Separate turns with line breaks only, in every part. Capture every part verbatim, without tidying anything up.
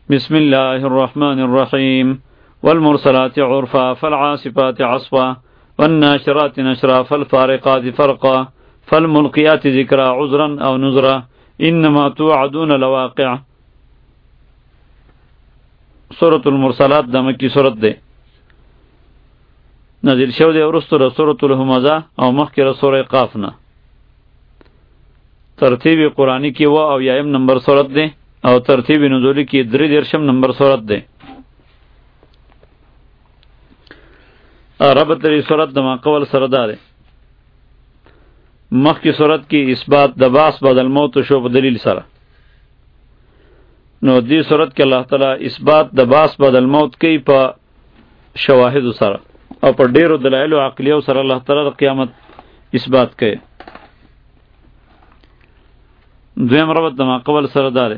بسم الله الرحمن الرحيم والمرسلات عرفا فالعاصفات عصفا والناشرات نشرا فالفارقات فرقا فالملقيات ذكرا عذرا أو نذرا إنما توعدون لواقع. سورة المرسلات دا مکی سورت ده نازل شو ده ورستو ده سورة الهمزة او مخی ده سورة قافنا. ترتیب قرآنی کی و او یایم نمبر سورت ده او ترتیب نزولی کی دری درشم نمبر سورت ده. ربط دری سورت دما قول سرداره مخی سورت کی اثبات د باس بعد الموت شو په دلیل سره. نو دی صورت کې الله تعالی اثبات د باس بعد الموت کوي په شواهد سره او په ډیرو دلایل او عقلیو سره الله تعالی د قیامت اثبات کوي. دویم ربط د ما قبل سره داره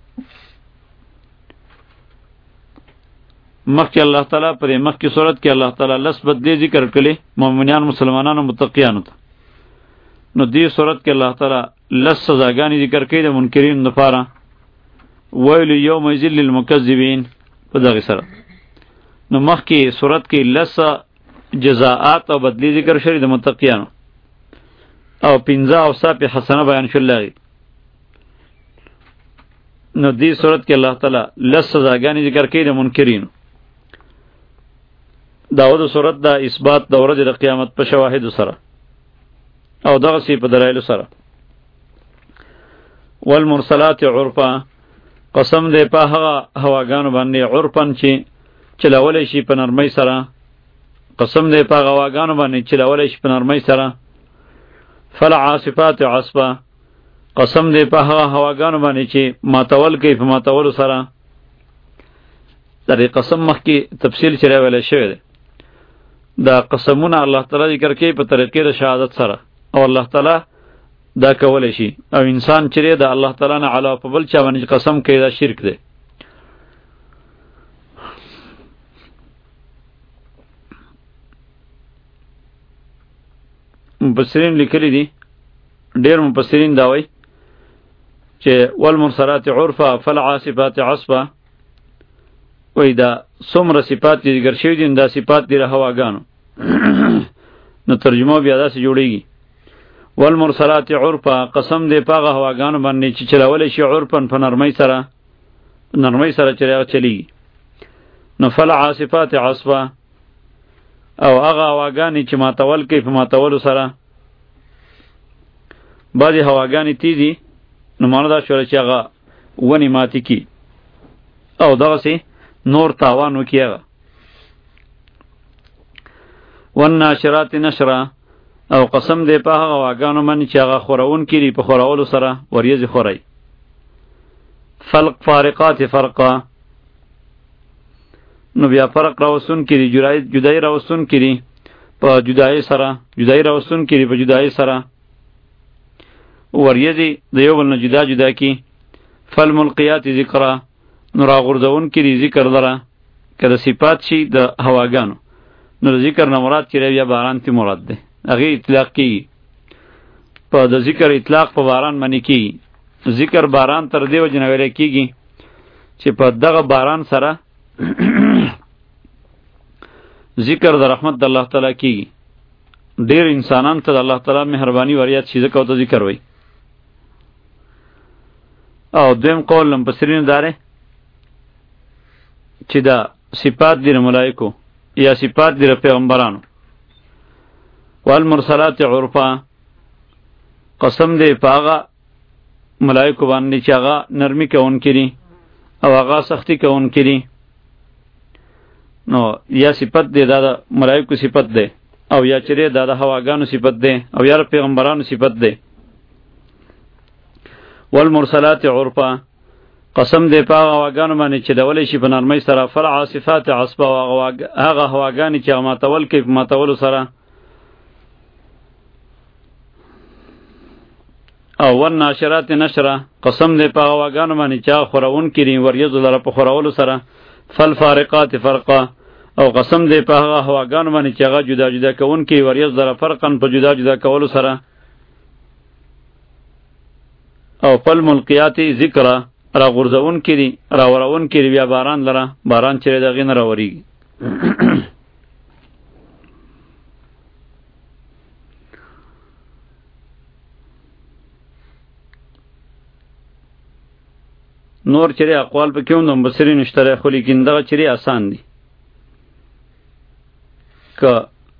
مخکې الله تعالی پر مخکې صورت کې الله تعالی لس بدلی ذکر کړي مؤمنان مسلمانانو متقیانو ته. نو دی صورت کې الله تعالی لس سزاګانی ذکر کړي د منکرین لپاره. ویل یوم یذل للمکذبین په دغه سره. نو مخکې صورت کې لس جزاءات او بدلی ذکر شوی د متقیانو او پنځه اوصاف حسنه بیان شولای. نو دی صورت کې الله تعالی لس سزاګانی ذکر کړي د منکرین. داود صورت دا اثبات د ورځې د قیامت په شواهد سره او دغه سی په دلایل سره. والمرسلات عرفا قسم دې په هغه هواګانو باندې عرفن چې چلولې شي په نرمۍ سره. قسم دې په هغه هواګانو باندې چلولې شي په نرمۍ سره. فالعاصفات عصفا قسم دې په هغه هواګانو باندې چې ماتول کوي په ماتولو سره. درې قسم مخکې تفصیل چره ویل شوی دی. دا قسمونه الله تعالی ذکر کوي په طریقې د شهادت سره او الله تعالی دا کولای شي او انسان چې د الله تعالی نه علاوه په بل چا باندې قسم کوي دا شرک دی. مفسرین لیکلی دي ډېر مفسرین دا وایي چې والمرسلات عرفا فالعاصفات عصفا وایي دا څومره صفات دي ذکر شوي دي دا صفات دي د هواګانو. نو ترجمه بیا داسې جوړیږي والمرسلات عرفا قسم دې پاغه هواګانو باندې چې چلول شي عرفن په نرمۍ سره نرمۍ سره چې چلیږي. نو فالعاصفات عصفا او هغه هواګانې چې ماتول کوي په ماتولو سره. بعضې هواګانې تیزي نو معنی دا شوله چې هغه ونې ماتې کي او دغسې نور تاوان وکړي هغه. والناشرات نشرا او قسم دې په هغه هواګانو باندې چې هغه خورون کړي په خورولو سره وریځې خورئ. فلق فارقات فرقا نو بیا فرق راوستون کړي جدایي راوستون کړي په جدایي سره جدایي راوستون کړي په جدایي سره وریځې د یو بل نه جدا جدا کړي. فالملقیات ذکرا نو راغورځون کړي ذکر لره که د صفات شي د هواګانو نو د ذکر نه مراد چې بیا باران تی مراد دی هغه اطلاق کیږي. په د ذکر اطلاق په باران باندې کیږي. ذکر باران تر دې وجه نه ویل کیږي چې په دغه باران سره ذکر د رحمت د الله تعالی کیږي. ډیر انسانان ته د الله تعالی مهرباني وریاد شي ځکه ته ذکر وای. او دویم قول مفسرین داره چې دا صفات دي ملائکو یا صفات دي پیغمبرانو. والمرسلات عرفا قسم دې پاغه ملائکو باندې چې هغه نرمی کوون کړي او هغه سختی کوون کړي. نو یا صفت دې دا د ملائکو صفت ده او یا چره دا د هواګانو صفت ده او یا پیغمبرانو صفت ده. والمرسلات عرفا قسم دې پاغه هواګانو باندې چې ډولې شي په نرمۍ سره. فالعاصفات عصفا هغه هواګانې چې ماتول کوي په ماتولو سره. او والناشرات نشرا قسم دې په هواګانو باندې چې خورون کړي وریځو لره په خورولو سره. فالفارقات فرقا او قسم دې په هغه هواګانو باندې چې هغه جدا جدا کوون کړي وریځو لره فرقن په جدا جدا کولو سره. او فالملقیات ذکرا را غورځون کې دي را ورون کې بیا باران لره باران چې دغې نه راورېږي. نور چیرې اقوال پکې هم د مبصرینو شته خو لیکن دغه چیرې آسان دي. که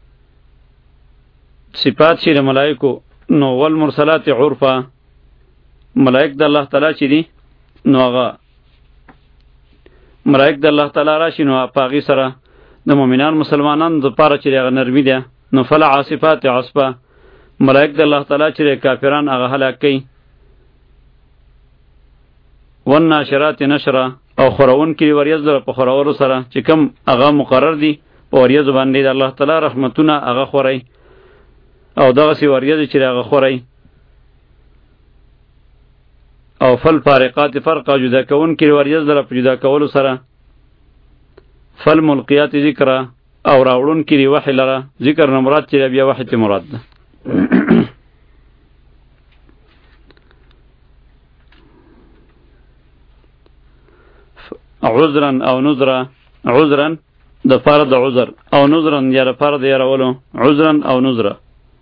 صفات شي د ملائکو نو والمرسلات عرفا ملائک د الله تعالی چې دي نو هغه ملائک د الله تعالی راشي نو په هغې سره د مؤمنان مسلمانانو دپاره چې هغه نرمي ده. نو فل عاصفات عصفا ملائک د الله تعالی چې کافران هغه هلاک کوي. والناشرات نشرا او خورون کې وریځ لره په خورولو سره چې کم هغه مقرر دي په وریځ باندې د الله تعالی رحمتونه هغه خوري او دغسې وریځ چې هغه خوري. او فل فارقات فرقا جدا کون کې وریځ لره په جدا کولو سره. فل ملقیات ذکر او راوړون کې وحی لره ذکر نه مراد چې بیا وحی ته مراد ده. عذرا او نذرا عذرا د پاره د عذر او نذرا یا د پاره د یارولو عذرا او نذرا.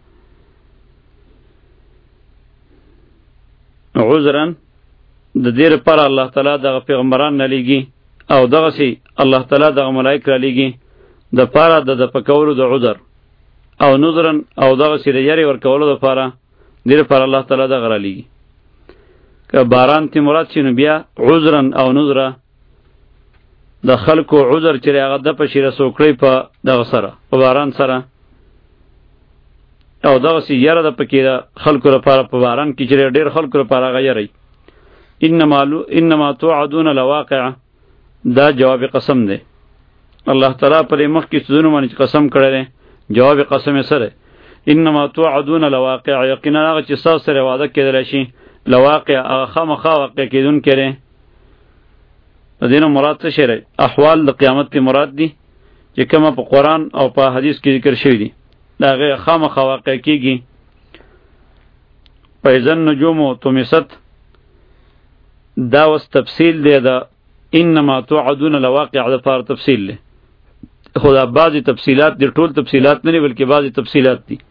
عذرا د دې لپاره الله تعالی د پیغمبران نه لیږي او دغه سي الله تعالی د ملائک را لیږي د پاره د د پکولو د عذر او نذرا او دغه سي د یاري ورکولو د پاره دې لپاره الله تعالی د غرا لیږي. که باران تی مراد شي نو بیا عذرا او نذرا د خلکو عذر چې هغه د په شیره سوکړی په دغه سره په باران سره او دغه سی یاره د پکې د خلکو لپاره په باران کې چې ډېر خلکو لپاره هغه یری. انما انما توعدون لواقع دا جواب قسم دی. الله تعالی پر مخ کې سودونه باندې قسم کړی دی جواب قسم یې سره انما توعدون لواقع یقینا هغه چې تاسو سره وعده کېدلی شي لواقع هغه خامخا واقع کېدونکی دی. د دې نه مراد څه شی دی؟ احوال د قیامت کې مراد دي چې کومه په قرآن او په حدیث کې ذکر شوي دي د هغې خامخا واقع کېږي. فاذا النجوم طمست دا اوس تفصیل دی د انما توعدون لواقع دپاره تفصیل دی خو دا بعضې تفصیلات دي ټول تفصیلات نه دي بلکې بعضې تفصیلات دي.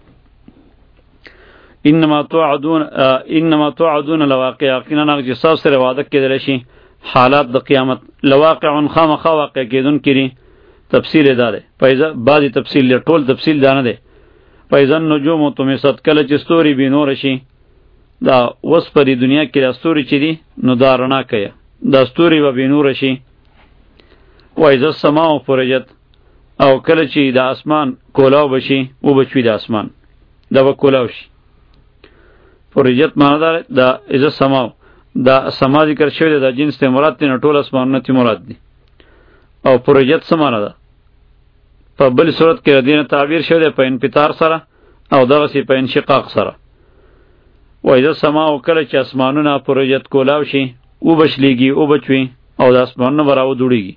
انما توعدون انما توعدون لواقع یقینا هغه چې ستاسو سره وعده کېدلی شي حالات د قیامت لواقع خامخا واقع کېدونکي دي. تفصیل یې دا دی فایزه بعضې تفصیل دی ټول تفصیل دا نه دی. فایزه النجوم طمست کله چې ستوري بېنوره شي دا اوس په دې دنیا کې دا ستوري چې دي نو دا رڼا کوي دا ستوري به بېنوره شي. وایزه السماء فرجت او کله چې د اسمان کولاو به شي وبچوي د اسمان دا به کولاو شي. فرجت معنا دا د اذا السماء دا سما ذکر شوی دی دا جنس ته مراد دی نه ټول اسمانونه ته مراد دی. او فرجت څه معنا ده؟ په بل صورت کې د دې تعبیر شوی دی په انفطار سره او دغسې په انشقاق سره. وایذا السماء کله چې اسمانونه فرجت کولاو شي وبشلیږي وبچوي او د اسمانونه به راودوړېږي.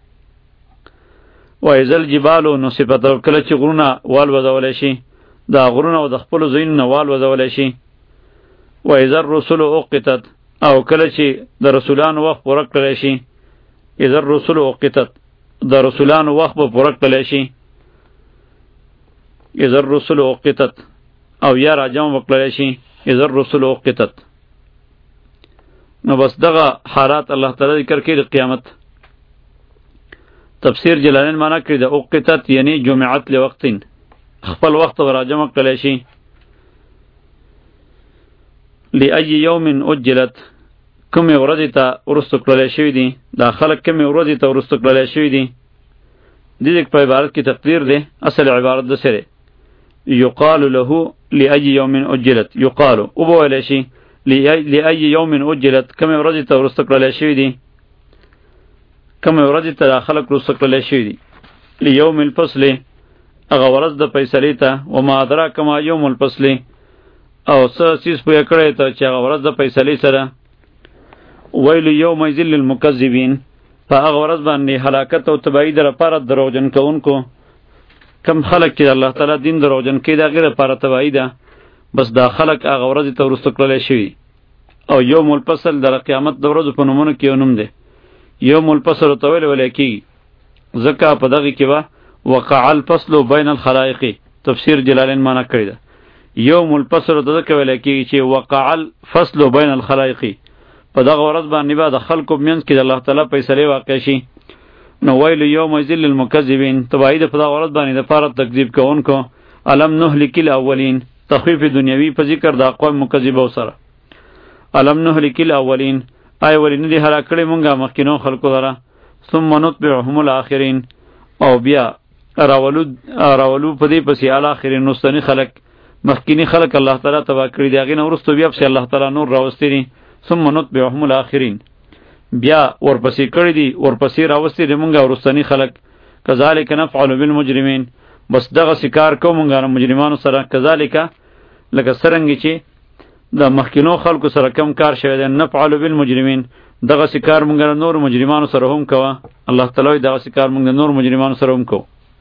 وایذا الجبال نصفت کله چې غرونه والوځولی شي دا غرونه او د خپلو ځایونو نه والوځولی شي. وایذا الرسل اقتت او کله چې د رسولانو وخت پوره کړلی شي اذا الرسل اقتت د رسولانو وخت به پوره کړلی شي اذا الرسل اقتت او یا راجم وکړلی شي اذا الرسل اقتت. نو بس دغه حالات الله تعالی ذکر کړي د قیامت. تفسیر جلالین معنا کړي د اقتت یعنی جمعت لوقت خپل وخت به راجم کړلی شي. لأي يوم أجلت کومې ورځې ته وروسته کړلی شوي دي دا خلک کومې ورځې ته وروسته کړلی شوي دي. دې په عبارت کې تقدیر دی اصل عبارت داسې دی یقال له لأي يوم أجلت یقال وبویلی شي لأي يوم أجلت کومې ورځې ته وروسته کړلی شوي دي کومې ورځې ته دا خلک وروسته کړلی شوي دي. لیوم الفصل هغه ورځ د فیصلې ته وما ادراک ما یوم الفصل او څه چیز پوهه کړی ته چې هغه ورځ د فیصلې سره. ویل یومئذ للمکذبین په هغه ورځ باندې هلاکت او تباهي د لپاره دروغجن کوونکو. کم خلک چې الله تعالی دین دروغجن کوي د هغې لپاره تباهي ده بس دا خلک هغه ورځې ته وروسته کړلی شوي او یوم الفصل در قیامت د ورځو په نومونو کې یو نوم دی. یوم الفصل ته ویل ویل کېږي ځکه په دغه کې به وقع الفصل بین الخلائق تفسیر جلالین معنا کړی ده. یوم الفصل ته ځکه ویل کېږي چې وقع الفصل بین الخلائق په دغه ورځ باندې به د خلکو منځ کې د الله تعالی فیصلې واقع شي. نو ویل یوم ذل للمکذبین تبعید په دغه ورځ باندې د پاره تکذیب کوونکو. الم نهلک الاولین تخفیف دنیوی په ذکر د اقوام مکذبه سره. الم نهلک الاولین ای ولین دي هلاک کړي مونږه مخکینو خلکو لره. ثم نتبعهم الاخرین او بیا راولو راولو په دې پسې الاخرین نوستنی خلق مخکینی خلق الله تعالی تبا کړی دی هغه نورستو بیا په الله تعالی نور راوستي دي. ثم نتبعهم الاخرین بیا ورپسې کړی دي ورپسې راوستي دي مونږه ورستنی خلق. کذالک نفعل بالمجرمین بس دغه سکار کوم مونږه مجرمانو سره. کذالک لکه سرنګ چې د مخکینو خلکو سره کم کار شوی دی نفعل بالمجرمین دغه سکار مونږه نور مجرمانو سره هم کوه. الله تعالی دغه سکار مونږه نور مجرمانو سره هم کو.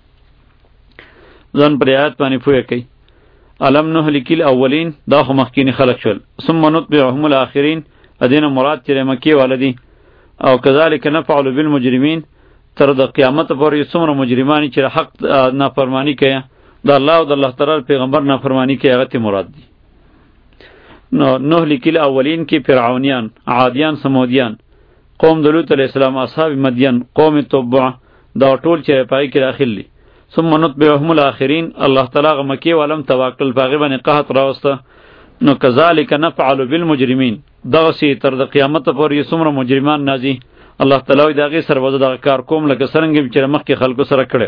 ځان پر آیات باندې پوهه کوي. الم نهلک الاولین دا خو مخکینی خلق شول. ثم نتبعهم الاخرین ادینه مراد چې مکی والدی. او کذالک نفعل بالمجرمین تر د قیامت پورې څومره مجرمان چې حق نافرمانی کوي د الله او د الله تعالی پیغمبر نافرمانی کوي هغه ته مراد دي. نو نهلک الاولین کې فرعونیان، عادیان، سمودیان، قوم د لوط علیہ السلام، اصحاب مدین، قوم تبع دا ټول چې پای کې داخل دي. ثم نتبعهم الاخرین الله تعالی مکی ولم توکل باغی باندې قحط راوسته. نو کذالک نفعل بالمجرمین دغه سی تر د قیامت پورې څومره مجرمان نازي الله تعالی دغه سروازه دغه کار کوم لکه څنګه چې مخکې خلکو سره کړي.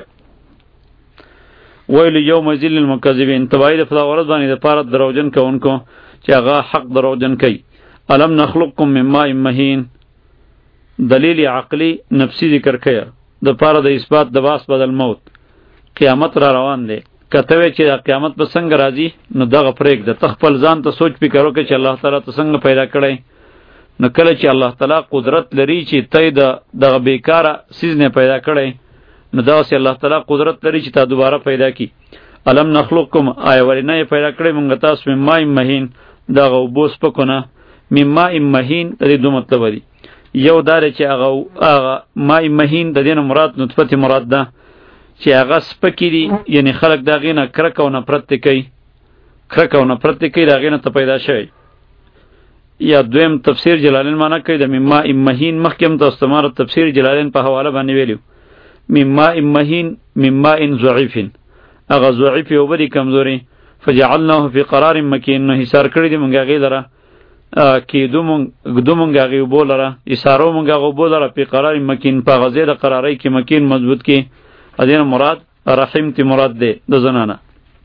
ویل یوم ذل للمکذبین تبعید په ورځ باندې د پاره دروژن کوونکو چې هغه حق دروژن کوي. الم نخلقکم من ماء مهین دلیل عقلی نفسی ذکر کړه د پاره د اثبات د باس بدل موت. قیامت را روان دی کته چې د قیامت په څنګه راځي نو دغه پرېګ د تخپل ځان ته سوچ فکر وکړي چې الله تعالی ته څنګه پیدا کړی. نو کله چې الله تعالی قدرت لري چې ته د دغه بیکاره سیز نه پیدا کړی نو دا چې الله تعالی قدرت لري چې تا دوباره پیدا کی. الم نخلقکم آی ورنه پیدا کړی مونږ تاسو مم ماء مهین دغه وبوس پکونه. مم ماء مهین د دې دوه مطلب دی. یو دار چې هغه هغه ماء مهین د دې مراد نطفه مراد ده چې هغه سپکی دي یعنی خلق دا غینه کرک او نفرت کوي کرک او نفرت کوي دا غینه ته پیدا شوی. یا دویم تفسیر جلالین معنا کوي د مما امهین مخکم ته استعمال تفسیر جلالین په حواله باندې ویلو. مما امهین مما ان ضعیف هغه ضعیف او بری کمزوري فجعلناه فی قرار مکین نو حصار کړی دی مونږه غی دره کی دومون دومونګه غی بولره اشارو مونږه غو بولره په قرار مکین په غزه د قراری کې مکین مضبوط کې ادین مراد رحم تی مراد دی د زنانه.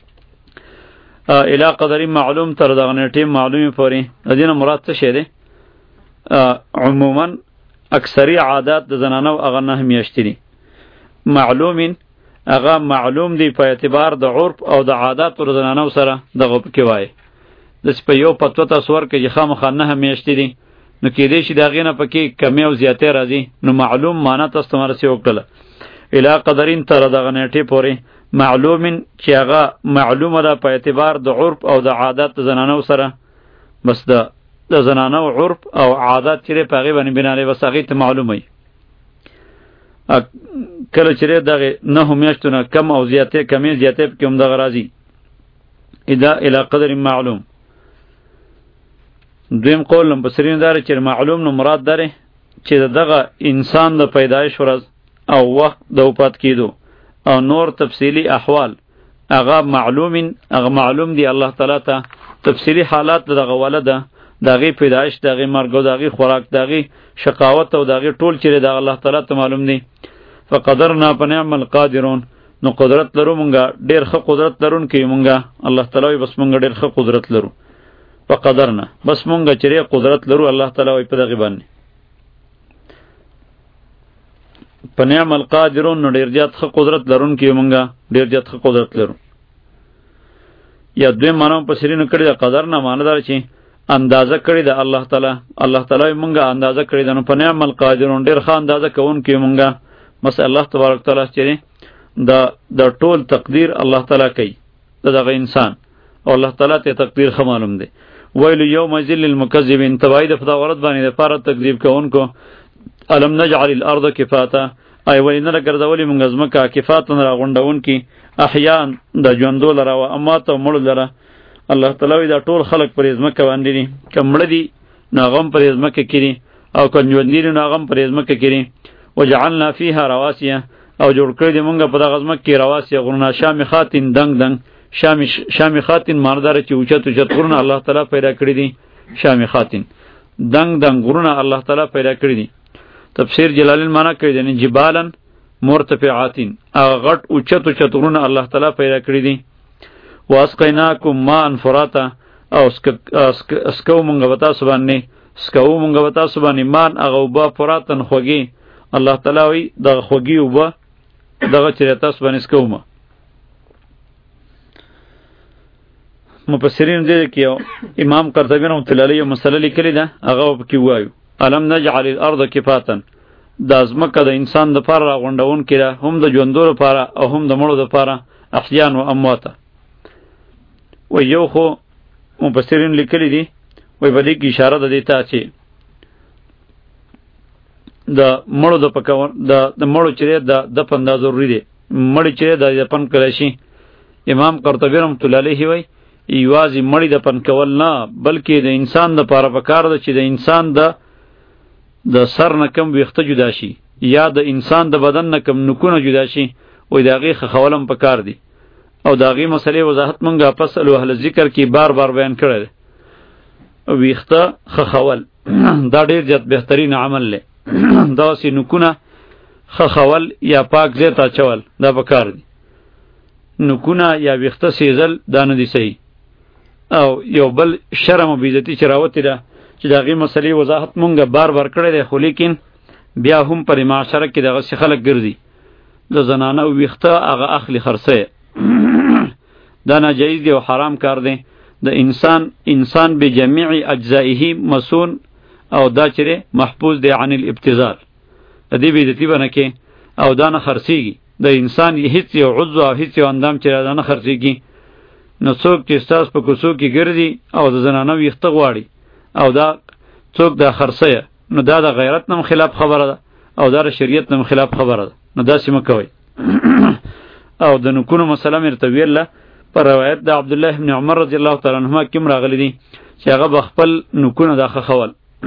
الی قدر معلوم تر دغه نیټه معلومه پورې ادین مراد څه شه دی. عموما اکثری عادات د زنانه او هغه نه میاشتې دي. معلومین هغه معلوم دی په اعتبار د عرف او د عادات د زنانه سره دغه کې وای. د په یو پتو تاسو ورکه چې خامخا نه میاشتې دي نو کې دې شي دغه نه پکې کمی او زیاتې راځي. نو معلوم معنا تاسو مرسي وکړه الی قدرین تر دغه نیټه پورې معلومین چې هغه معلومه ده په اعتبار د عرف او د عادت زنانو سره. بس د د زنانو عرف او عادت چې په هغه باندې بناله بس هغه ته معلومه وي. کله چې دغه نه میاشتونه کم او زیاتې کمی زیاتې کوم دغه راځي اذا الی قدر معلوم. دویم قول مفسرین دار چې معلوم نو مراد داره چې دغه انسان د پیدایش ورځ او وقت د وفات کېدو او نور تفصیلی احوال هغه معلومین هغه معلوم دی الله تعالی ته. تفصیلی حالات دغه ولده دغه پیدایش دغه مرګ دغه خوراک دغه شقاوت او دغه ټول چې د الله تعالی ته معلوم دی. فقدرنا فنعم القادرون نو قدرت لرو مونږه ډیر ښه قدرت لرون کې مونږه الله تعالی بس مونږ ډیر ښه قدرت لرو. فقدرنا بس مونږه چې قدرت لرو الله تعالی په دغه باندې پنعم القادرون نو ډیر زیات ښه قدرت لرون کې مونږه ډیر زیات ښه قدرت لرو. یا دوی مانو په سرینو کړی د قدر نه معنی دار چې اندازه کړی د الله تعالی الله تعالی مونږه اندازه کړی د نو پنعم القادرون ډیر ښه اندازه کوون کې مونږه مس الله تبارک تعالی چې د د ټول تقدیر الله تعالی کوي دغه انسان او الله تعالی ته تقدیر خو معلوم دی. ویل یومئذ للمکذبین تبعید په دا ورځ باندې د پاره تکذیب کوونکو. الم نجعل الارض کفاتا ای ولې نه ګرځولې مونږ ځمکه کفاتن راغونډون کی احیان د ژوندو لره او اموات او مړو لره. الله تعالی دا ټول خلق پر ځمکه باندې دي، کمړ دي ناغم پر ځمکه کړي او کنجوندی ناغم پر ځمکه کړي. وجعلنا فيها رواسي او جوړ کړی دی مونږ په دغه ځمکه کې رواسي غرونه شامخاتین دنګ دنګ شامخ شامخاتین ماردار چې اوچت اوچت غرونه الله تعالی پیدا کړی دي. شامخاتین دنګ دنګ غرونه الله تعالی پیدا کړی دي. تفسیر جلالین معنا کوي د جبالن مرتفعاتین هغه غټ اوچت اوچت غرونه الله تعالی پیدا کړی دي. واسقیناکم ماء فراتا او اسکو مونږ وتا سبحانه سکو مونږ وتا سبحانه مان هغه وبا فراتن خوږی الله تعالی وی دغه خوږی وبا دغه چې تاسو باندې سکو ما مفسرین دې کې امام قرطبی رحمۃ اللہ علیہ مسئله لیکلی ده هغه کې وایو الم نجعل الارض کفاتا د ازمکه د انسان د پاره راغونډون کړه هم د ژوندو لپاره او هم د مړو لپاره احیان و اموات. و یو خو مفسرین لیکلی دي وای په دې کې اشاره ده دیتا چې د مړو د پکور د د مړو چیرې د د پندا ضروری دي مړی چیرې د پن کړی شي. امام قرطبی رحمۃ اللہ علیہ وای یوازې مړی د پن کول نه بلکې د انسان د پاره پکار ده چې د انسان د د سر نه کم ویخته جدا شي یا د انسان د بدن نه کم نکونه جدا شي وای داغي خولم پکار دي. او داغي مسلې وضاحت مونږه پس له اهل ذکر کې بار بار بیان کړل. ویخته خخول دا ډیر زیات بهترین عمل له دا سی نکونه خخول یا پاک زیتا چول دا پکار دي. نکونه یا ویخته سیزل دا نه دي صحیح. او یو بل شرم او بیزتی چراوتی ده چې داغي مسلې وضاحت مونږه بار بار کړی دی خو لیکن بیا هم پر معاشره کې دغه څه خلک ګرځي د زنانه ویخته هغه اخلي خرڅه دا ناجایز دی او حرام کار دی. د انسان انسان به جميع اجزائه مسون او دا چره محفوظ دی عن الابتذال د دې بیزتی باندې کې او دا نه خرڅيږي د انسان هیڅ یو عضو او هیڅ یو اندام چې دا نه خرڅيږي. نو څوک چې استاس په کوڅو کې ګرځي او د زنانه ویخته غواړي او دا څوک دا خرڅه نو دا د غیرت نم خلاف خبره ده او دا د شریعت نم خلاف خبره ده. نو دا سیمه کوي او د نکونو مسله مرته ویله پر روایت د عبد الله ابن عمر رضی الله تعالی عنهما کوم راغلی دي چې هغه بخپل نکونه داخه خول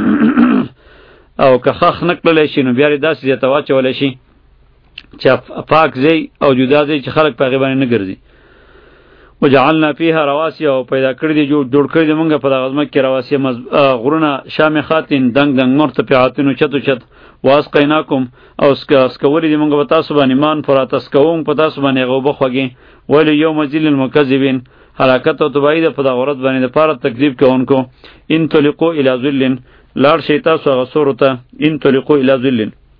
او که خخ نکړل شي نو بیا داسې زیاته واچول شي چې پاک زی او جدا زی چې خلک په غیبانه نه ګرځي. وجعلنا فيها رواسي او پیدا کړی دی جو جوړ کړی دی مونږه په دغه ځمکه کې رواسي غرونه شامخاتین دنګ دنګ مرتفعاتین چتو چت واسقیناکم او اسک اسکولی دی مونږه په تاسو باندې مان فرات اسکوم په تاسو باندې غوبه خوږي ویل یوم ذل المکذبین حرکت او تبعید په دغه ورځ باندې د پاره تکذیب کوونکو. ان تلقوا الی ذل لار شیطا سو غسورته ان تلقوا الی ذل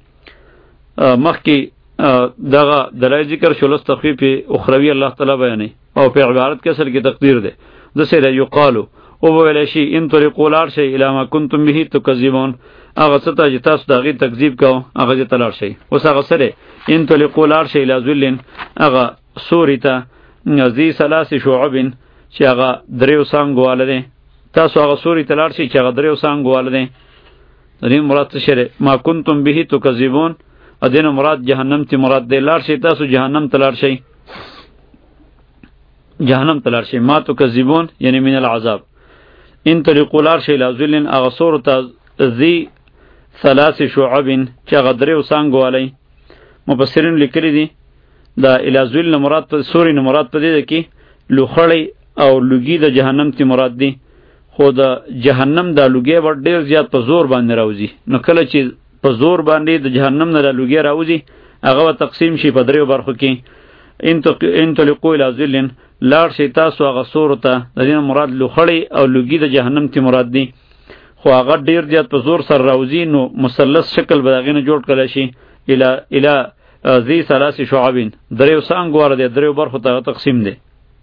مخکی دغه دلای ذکر شلوس تخفیف اخروی الله تعالی بیانې او په عبارت کې اصل کې تقدیر ده د سره یقالو او ویل شي ان طریقو لار شي الی ما کنتم به تکذبون هغه څه ته چې تاسو دغه تکذیب کوو هغه دې تلار شي. اوس هغه سره ان طریقو لار شي الی ذلن هغه سوریته نزی ثلاث شعب چې هغه دریو څنګهواله ده تاسو هغه سوری تلار شي چې هغه دریو څنګهواله ده. دې مراد څه شری ما کنتم به تکذبون ادینه مراد جهنم تی مراد دی لار شي تاسو جهنم تلار شي جهنم تلار شي ما تکذبون یعنی من العذاب. ان طریقو لار شي لازلن اغصور تا ذی ثلاث شعب چې غدریو څنګهوالی مفسرین لیکلی دي دا الازل مراد په سوري مراد په دې کې لوخړی او لوګي د جهنم تی مراد دي خو د جهنم د لوګي ور ډیر زیات په زور باندې راوځي. نو کله چې په زور باندې د جهنم نه لوګي راوځي هغه تقسیم شي په دریو برخو کې. ان تو ان تلقوا الى ذل لار شي تاسو هغه صورته د دې مراد لوخړی او لوګي د جهنم تی مراد دي خو هغه ډیر زیات په زور سره راوځي نو مثلث شکل به دغه نه جوړ کړل شي الى الى ذی ثلاث شعب دریو څنګهوار دي دریو برخو ته تقسیم دي.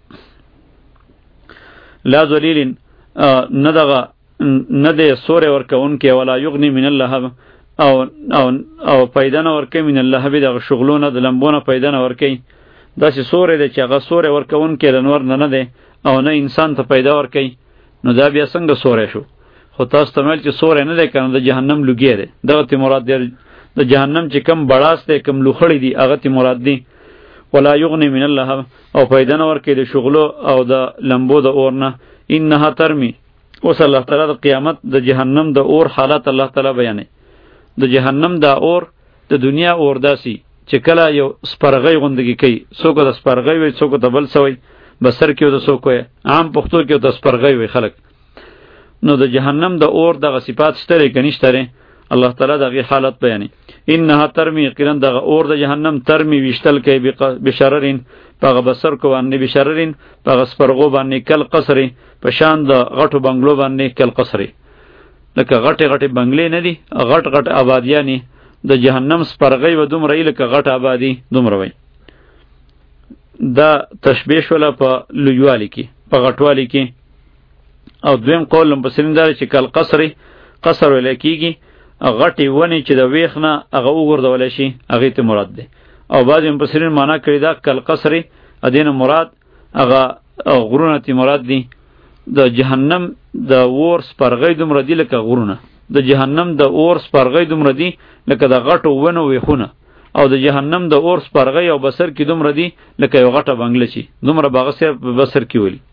لا ذلیل نه دغه نه د سورې ورکون کې ولا یغنی من اللهب او او او پیدا نه ورکې من اللهب دغه شغلونه د لمبونه پیدا نه ورکې دا چې سورې د چې هغه سورې ورکون کې د نور نه نه دی او نه انسان ته پیدا ورکې نو دا بیا څنګه سوری شو؟ خو تاسو ته ویل چې سوری نه دی کنه، د جهنم لوګی دی. دغه تی مراد دی، د جهنم چې کم بړاس دی، کم لوخړی دی، هغه تی مراد دی. ولا یغنی من اللهب، او فایده نه ورکوي د شغلو او د لمبو د اور نه. انها ترمی، اوس الله تعالی د قیامت د جهنم د اور حالت الله تعالی بیانوي. د جهنم د اور د دنیا اور داسي چې کله یو سپرغی غوندګي کوي، څوک د سپرغی وي، څوک د بل سوی، بسر کې د څوک وي، عام پښتو کې د سپرغی وي خلک. نو د جهنم د اور دغه صفات شته کې نشته، الله تعالی دغه حالت بیانوي. انها ترمی، یقینا دغه اور د جهنم ترمی وشتل کوي بشررین، پاغه بسر کو باندې بشررین، پاغه سپرغو باندې کل قصری، په شان د غټو بنگلو باندې کل قصری. لکه غټه غټه بنگلې نه دي، غټ غټ آبادیانی د جهنم سپرغی و دومره لکه غټ آبادی دومره وي. دا تشبیه ولا په لویوالی کې، په غټوالی کې. او دویم قول مفسرین دار چې کل قصری، قصر ولکېږي غټي ونی چې د ویخ نه هغه وګرځول شي، هغه ته مراد دی. او بعض مفسرین معنا کړی دا کل قصری ادینه مراد هغه غرونه تی مراد دی. د جهنم د اور سپرغی دومره دی لکه غرونه، د جهنم د اور سپرغی دومره دی لکه د غټو ونو ویخونه، او د جهنم د اور سپرغی او بسر کې دومره دی لکه یو غټه بنگله چی دومره باغ سره بسر کې ولی.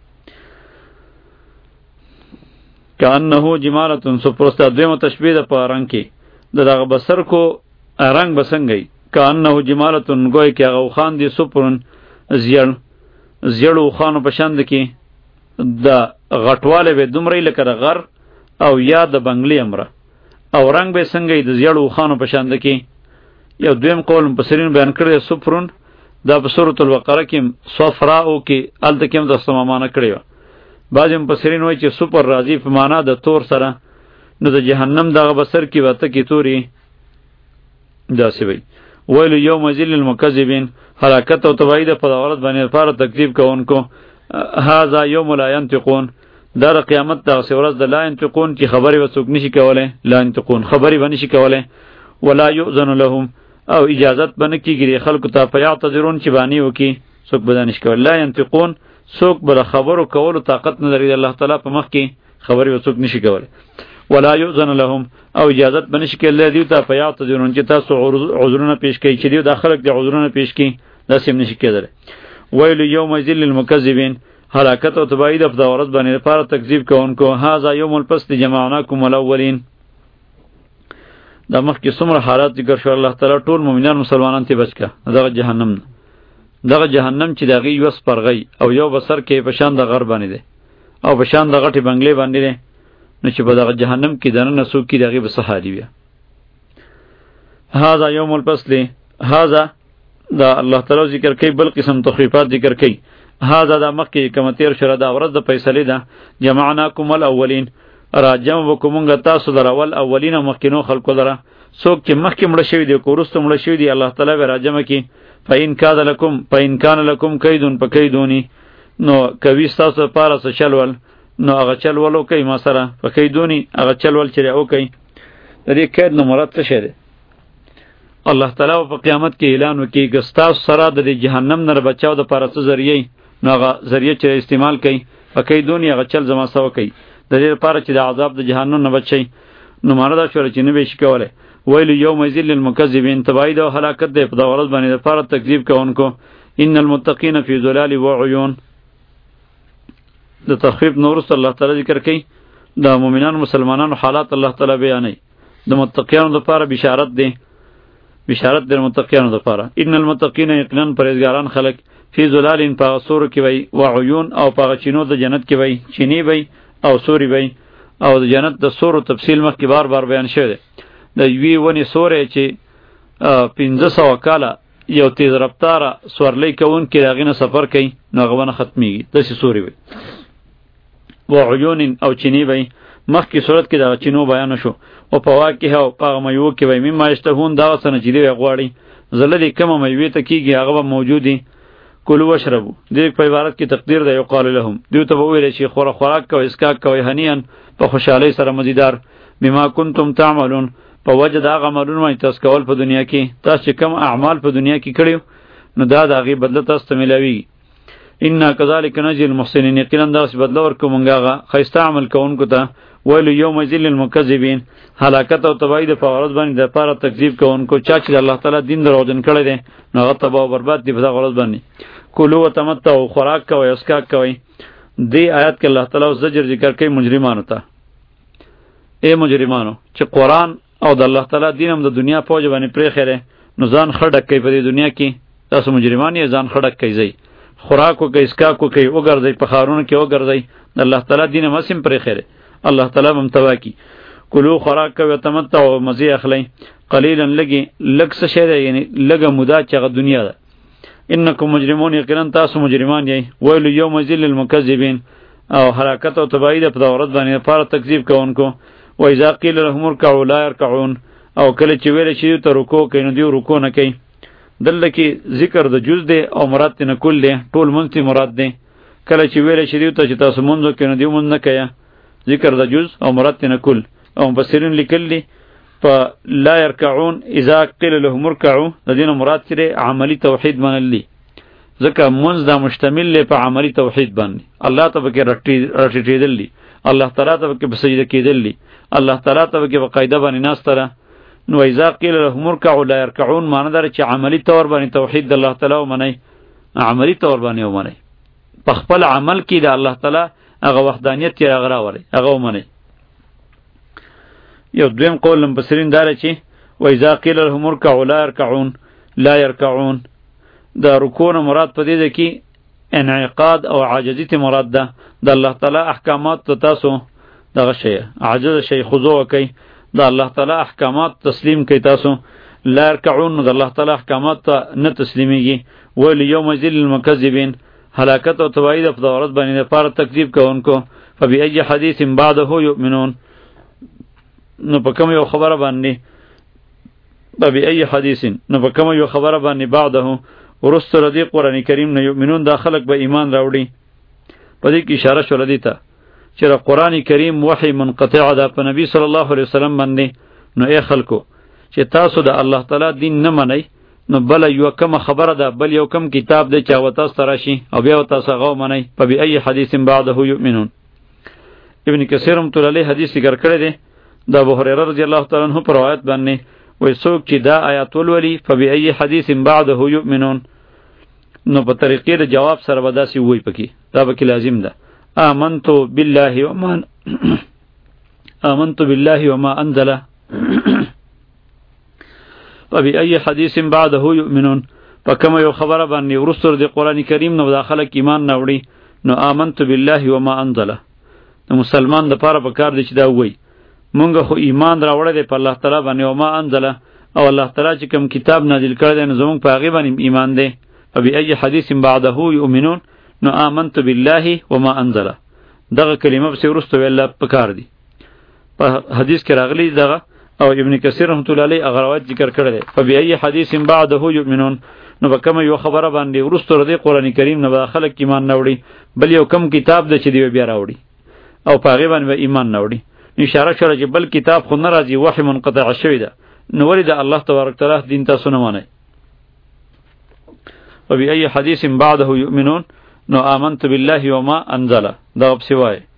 کانه جمالتون سپرستا دیمه تشبیه ده په رنگ کې د دغه بسر کو رنگ بسنګي. کانه جمالتون گوی کې هغه خان دي سپرن زیړ زیړو خانو په شاند کې د غټواله به دومره لکه د غر او یا د بنگلی امره، او رنگ به څنګه د زیړو خانو په شاند کې. یو دویم قول په سرین بیان کړی سپرن دا په سورۃ البقره کې صفراء کې الته کې د سمامانه کړی. بعضی مفسرین وایي چې سپر راضی په معنا د تور سره، نو د جهنم دغه بسر کې وته کې توري داسې وي. ویل یوم ذل المکذبین، هلاکت او تبعید په دولت باندې لپاره تکذیب کوونکو. هاذا یوم لا ينطقون، دا د قیامت دغه ورځ د لا ينطقون چې خبرې وڅوک نشي کولای، لا ينطقون خبرې باندې شي کولای. ولا یؤذن لهم، او اجازت باندې کیږي خلکو ته فیعتذرون چې باندې وکي څوک به نشي کولای. لا ينطقون څوک بل خبرو کولو طاقت نه لري الله تعالی په مخ کې، خبرې وڅوک نشي کولای. ولا یؤذن لهم، او اجازت باندې شي کولای دی ته فیعتذرون چې تاسو عذرونه پیش کوي، چې دی د خلک د عذرونه پیش کوي، دا سم نشي کېدل. ویل یوم ذل للمکذبین، هلاکت او تباہی د ورځ باندې لپاره تکذیب کوونکو. هاذا یوم الفصل جمعناکم الاولین، دا مخکې څومره حالات ذکر شو، الله تعالی ټول مؤمنان مسلمانان ته بچ کا دغه جهنم، دغه جهنم چې دغه یو سپرغی او یو بسر کې په شان د غر باندې دی او په شان د غټي بنگلې باندې دی، نو چې په دغه جهنم کې دنه نسو کې دغه بسحالي بیا. هاذا یوم الفصل، هاذا دا الله تعالی ذکر کوي، بل قسم تخفیفات ذکر کوي. هاذا دا مخکې کوم تیر شره دا ورځ د فیصله ده. جمعناکم الاولین، راجم وکومنګ تاسو درول اولین مخکینو خلقو دره، څوک چې مخکې مړ شوی دی کورستو مړ شوی دی الله تعالی به راجم کی. فین کاد لکم فین کان لکم کیدون پکیدونی، نو کوي تاسو لپاره څه چلول، نو هغه چلولو کوي ما سره پکیدونی، هغه چلول چې او کوي. د دې کید نو مراد څه شه دی؟ الله تعالی په قیامت کې اعلان وکي ګستا سره د جهنم نه بچاو د پاره څه ذریعہ، نو هغه ذریعہ چې استعمال کوي پکیدونی، هغه چل زما سو کوي د دې لپاره چې د عذاب د جهنم نه بچي. نو مانه دا شو چې نه به شي کوله. ویل یوم ذل للمکذبین، تبعید او هلاکت دی په دا ورځ باندې لپاره تکذیب کوونکو. ان المتقین فی ظلال و عیون، د تخفیف نور صلی الله تعالی ذکر کوي د مؤمنانو مسلمانانو حالات الله تعالی بیانوي. د متقینانو لپاره بشارت دی، بشارت د متقینانو لپاره. ان المتقین یقینا پرهیزګاران خلق فی ظلال په سور کې وای، و عیون او په چینو د جنت کې وای، چینی وای او سوري وای. او د جنت د سورو تفصیل مخکې بار بار بیان شوی دی. د یوې ونې سوری چې پنځه سوه کاله یو تیز رفتاره سورلی کوونکی د هغې نه سفر کوي، نو هغه ونه ختمیږي، داسې سوري وي. و عیون او چینی وی، مخکې صورت کې دغه چینو بیان شو. او په واکه او په هغه میوو کې وی مما یشتهون، دغه څه نه چې دوی غواړي، زله دې کومه میوې ته کېږي هغه به موجود وي. کلوا واشربوا، دې په عبارت کې تقدیر دی یقال لهم، دوی ته به وویلی شي خوره خوراک کوئ، اسکاک کوئ، هنیئا په خوشحالۍ سره مزیدار، بما کنتم تعملون، په وجه د هغه عملونو باندې تاسو کول په دنیا کې، تاسو چې کوم اعمال په دنیا کې کړي نو دا د هغې بدله تاسو ته میلاویږي. ان کذالک نجزی المحسنین، یقینا داسې بدله ورکو مونږ هغه ښایسته عمل کوونکو ته. ویل یومئذ للمکذبین، هلاکت او تباہی د په ورځ باندې د پاره تکذیب کوونکو، چا چې الله تعالی دین دروغجن کړی دی نو هغه تباه او برباد دی په دغه ورځ باندې. کلوا وتمتعوا، خوراک کوئ اسکاک کوئ. دې آیات کې الله تعالی زجر ذکر کوي مجرمانو ته. اے مجرمانو چې قرآن او د الله تعالی دین هم د دنیا په وجه باندې پرې خیره نو ځان خړډک کوي په دې دنیا کې، تاسو مجرمان یې ځان خړډک کوي، خوراک وکړئ اسکاک وکړئ وګرځئ په ښارونو کې وګرځئ، د الله تعالی دین هم هسې پرې خیره الله تعالی هم تباه کي. کلو خوراک کوئ تمتعوا مزې اخلئ قلیلا لږې لږ څه شی دی یعنی لږه موده چې هغه دنیا ده. انکم مجرمون، یقینا تاسو مجرمان یئ. ویل یومئذ للمکذبین، او هلاکت او تباہی ده په دغه ورځ باندې لپاره تکذیب کوونکو. و اذا قیل لهم ارکعوا لا یرکعون، او کله چې ویل شي ته رکوع کوي نو دوی رکوع نه کوي. دلته کې ذکر د جز دی او مراد نه کل دی، ټول منځ مراد دی. کله چې ویل شي ته چې تاسو مونږ کوي نو دوی مونږ نه کوي، ذکر د جز او مراد نه کل. او مفسرین لیکلي په لا یرکعون اذا قیل لهم ارکعوا د دې مراد سره عملی توحید منلی، ځکه منځ دا مشتمل له په عملی توحید باندې. الله ته به رټیدل دي، الله تعالی ته به سجده کېدل دي، الله تعالی ته به قاعده باندې ناس تره. نو اذا قیل لهم ارکعوا لا یرکعون معنی دا چې عملی طور باندې توحید د الله تعالی ومني، عملی طور باندې ومني، په خپل عمل کې د الله تعالی هغه وحدانیت یې راغراوري هغه ومني. یو دویم قول مفسرین داره چې و اذا قیل لهم ارکعوا لا یرکعون لا یرکعون، دا رکوع مراد په دې ده کې انعقاد او عاجزیت مراد ده. د الله تعالی احکامات ته تاسو دغه شی عاجز شی خضوع کوي، د الله تعالی احکامات تسلیم کوي تاسو. لا یرکعون د الله تعالی احکامات ته نه تسلیمیږي. ویل یومئذ للمکذبین، هلاکت او تباہی ده په دغه ورځ باندې لپاره تکذیب کوونکو. فبأي حدیث بعده یؤمنون، نو په کوم یو خبره باندې فبأي حدیث نو په کوم یو خبره باندې بعده ورسته ردی قرآن کریم نه یؤمنون دا خلق به ایمان راوړي. په دې کې اشاره شوله دې ته چې قرآن کریم وحی منقطع ده په نبی صلی الله علیه وسلم باندې. نو ای خلکو چې تاسو د الله تعالی دین نه منئ نو بل یو کوم خبره ده، بل یو کوم کتاب ده چې و تاسو راشي او بیا تاسو هغه منئ. فبأي حدیث بعده یؤمنون. ابن کثیر رحمۃ اللہ علیہ حدیث ذکر کړی دی د ابو هريره رضی الله تعالی عنہ پر روایت باندې، وای څوک چې دا آیات ولولي فبأي حدیث بعده یؤمنون، نو په طریقې د جواب سره به داسې وای پکې دا پکې لازم ده. آمنت بالله وما آمنت بالله وما انزل فبأي حدیث بعده یؤمنون. په کوم یو خبره باندې ورسره د قرآن کریم نو داخله کې ایمان نه وړي نو آمنت بالله وما انزل. نو مسلمان د پاره په کار دی چې دا وای مونږ خو ایمان راوړی دی په الله تعالی باندې او ما انزل، او الله تعالی چې کوم کتاب نازل کړی دی نو زمونږ په هغې باندې ایمان دی. فبأي حدیث بعده یؤمنون، نو آمنت بالله وما انزل دغه کلمه پسې وروسته ویل پکار دی. په حدیث کې راغلی دغه، او ابن کثیر رحمۃ اللہ علیہ هغه روایت ذکر کړی دی. فبأي حدیث بعده یؤمنون، نو په کومه یو خبره باندې وروسته د قرآن کریم نه به خلک ایمان نه وړي، بل یو کم کتاب دی چې دی بیا راوړي او په هغې باندې به ایمان نه وړي. اشاره شوه چې بل کتاب خو نه راځي، وحی منقطع شوی ده، نو ولې د الله تبارک تعالی دین تاسو نه منئ. وبأي حدیث بعده یؤمنون، نو آمنت بالله وما انزل دا پسې وایي.